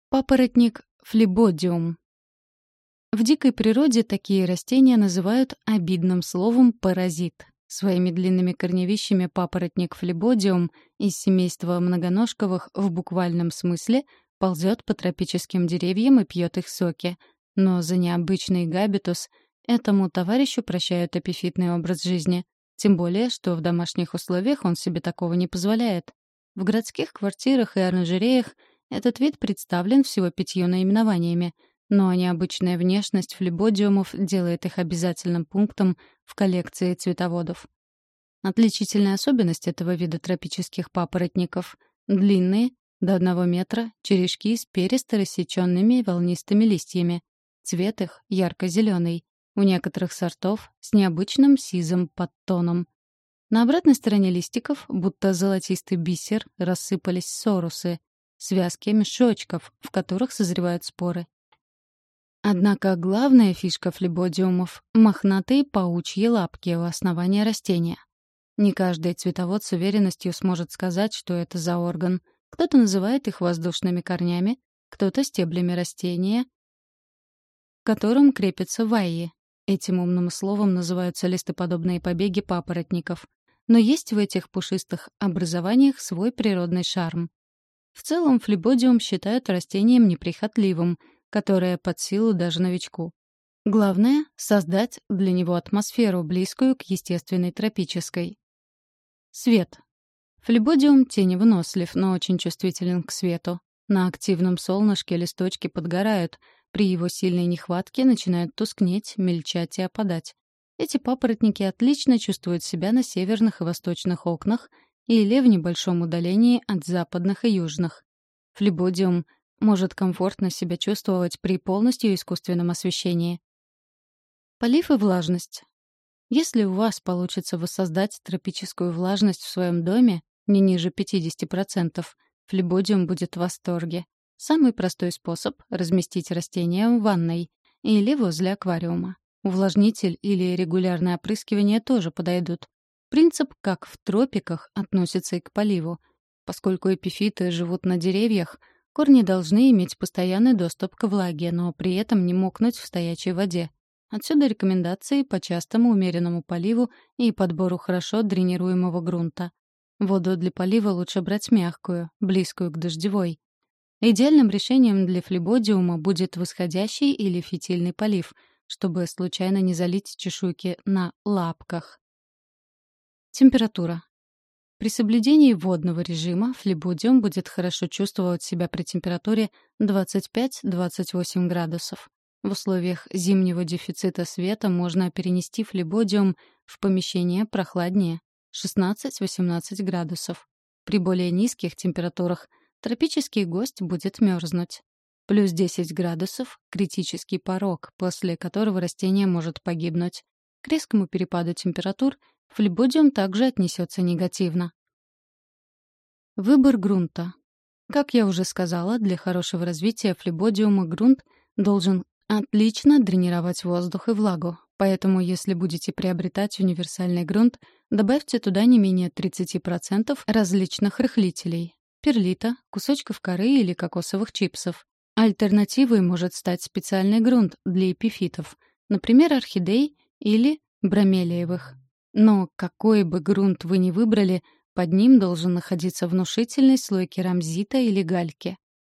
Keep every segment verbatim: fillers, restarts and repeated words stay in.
Папоротник флебодиум. В дикой природе такие растения называют обидным словом «паразит». Своими длинными корневищами папоротник флебодиум из семейства многоножковых в буквальном смысле ползет по тропическим деревьям и пьет их соки. Но за необычный габитус этому товарищу прощают эпифитный образ жизни. Тем более, что в домашних условиях он себе такого не позволяет. В городских квартирах и оранжереях этот вид представлен всего пятью наименованиями, но необычная внешность флебодиумов делает их обязательным пунктом в коллекции цветоводов. Отличительная особенность этого вида тропических папоротников — длинные, до одного метра, черешки с перисто рассеченными волнистыми листьями. Цвет их ярко-зеленый, у некоторых сортов с необычным сизым подтоном. На обратной стороне листиков, будто золотистый бисер, рассыпались сорусы — связки мешочков, в которых созревают споры. Однако главная фишка флебодиумов — мохнатые паучьи лапки у основания растения. Не каждый цветовод с уверенностью сможет сказать, что это за орган. Кто-то называет их воздушными корнями, кто-то стеблями растения, к которым крепятся вайи. Этим умным словом называются листоподобные побеги папоротников. Но есть в этих пушистых образованиях свой природный шарм. В целом флебодиум считают растением неприхотливым, которое под силу даже новичку. Главное — создать для него атмосферу, близкую к естественной тропической. Свет. Флебодиум теневынослив, но очень чувствителен к свету. На активном солнышке листочки подгорают, при его сильной нехватке начинают тускнеть, мельчать и опадать. Эти папоротники отлично чувствуют себя на северных и восточных окнах или в небольшом удалении от западных и южных. Флебодиум может комфортно себя чувствовать при полностью искусственном освещении. Полив и влажность. Если у вас получится воссоздать тропическую влажность в своем доме не ниже пятьдесят процентов, флебодиум будет в восторге. Самый простой способ — разместить растения в ванной или возле аквариума. Увлажнитель или регулярное опрыскивание тоже подойдут. Принцип, как в тропиках, относится и к поливу. Поскольку эпифиты живут на деревьях, корни должны иметь постоянный доступ к влаге, но при этом не мокнуть в стоячей воде. Отсюда рекомендации по частому умеренному поливу и подбору хорошо дренируемого грунта. Воду для полива лучше брать мягкую, близкую к дождевой. Идеальным решением для флебодиума будет восходящий или фитильный полив, чтобы случайно не залить чешуйки на лапках. Температура. При соблюдении водного режима флебодиум будет хорошо чувствовать себя при температуре двадцать пять — двадцать восемь градусов. В условиях зимнего дефицита света можно перенести флебодиум в помещение прохладнее — шестнадцать — восемнадцать градусов. При более низких температурах тропический гость будет мерзнуть. Плюс десять градусов — критический порог, после которого растение может погибнуть. К резкому перепаду температур флебодиум также отнесется негативно. Выбор грунта. Как я уже сказала, для хорошего развития флебодиума грунт должен отлично дренировать воздух и влагу. Поэтому, если будете приобретать универсальный грунт, добавьте туда не менее тридцать процентов различных рыхлителей — перлита, кусочков коры или кокосовых чипсов. Альтернативой может стать специальный грунт для эпифитов, например, орхидей или бромелиевых. Но какой бы грунт вы ни выбрали, под ним должен находиться внушительный слой керамзита или гальки.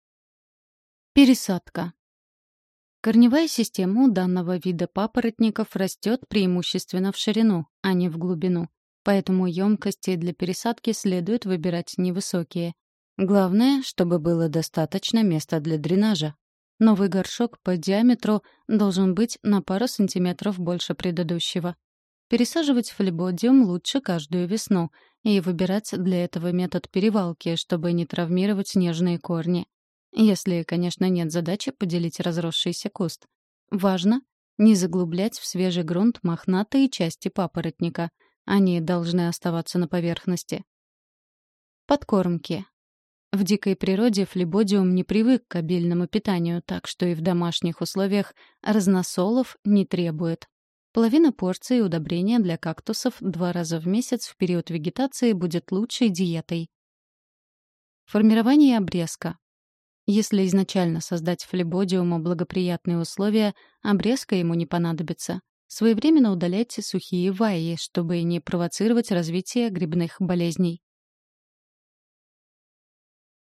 Пересадка. Корневая система у данного вида папоротников растет преимущественно в ширину, а не в глубину. Поэтому емкости для пересадки следует выбирать невысокие. Главное, чтобы было достаточно места для дренажа. Новый горшок по диаметру должен быть на пару сантиметров больше предыдущего. Пересаживать флебодиум лучше каждую весну и выбирать для этого метод перевалки, чтобы не травмировать нежные корни. Если, конечно, нет задачи поделить разросшийся куст. Важно не заглублять в свежий грунт мохнатые части папоротника. Они должны оставаться на поверхности. Подкормки. В дикой природе флебодиум не привык к обильному питанию, так что и в домашних условиях разносолов не требует. Половина порции удобрения для кактусов два раза в месяц в период вегетации будет лучшей диетой. Формирование обрезка. Если изначально создать флебодиуму благоприятные условия, обрезка ему не понадобится. Своевременно удаляйте сухие вайи, чтобы не провоцировать развитие грибных болезней.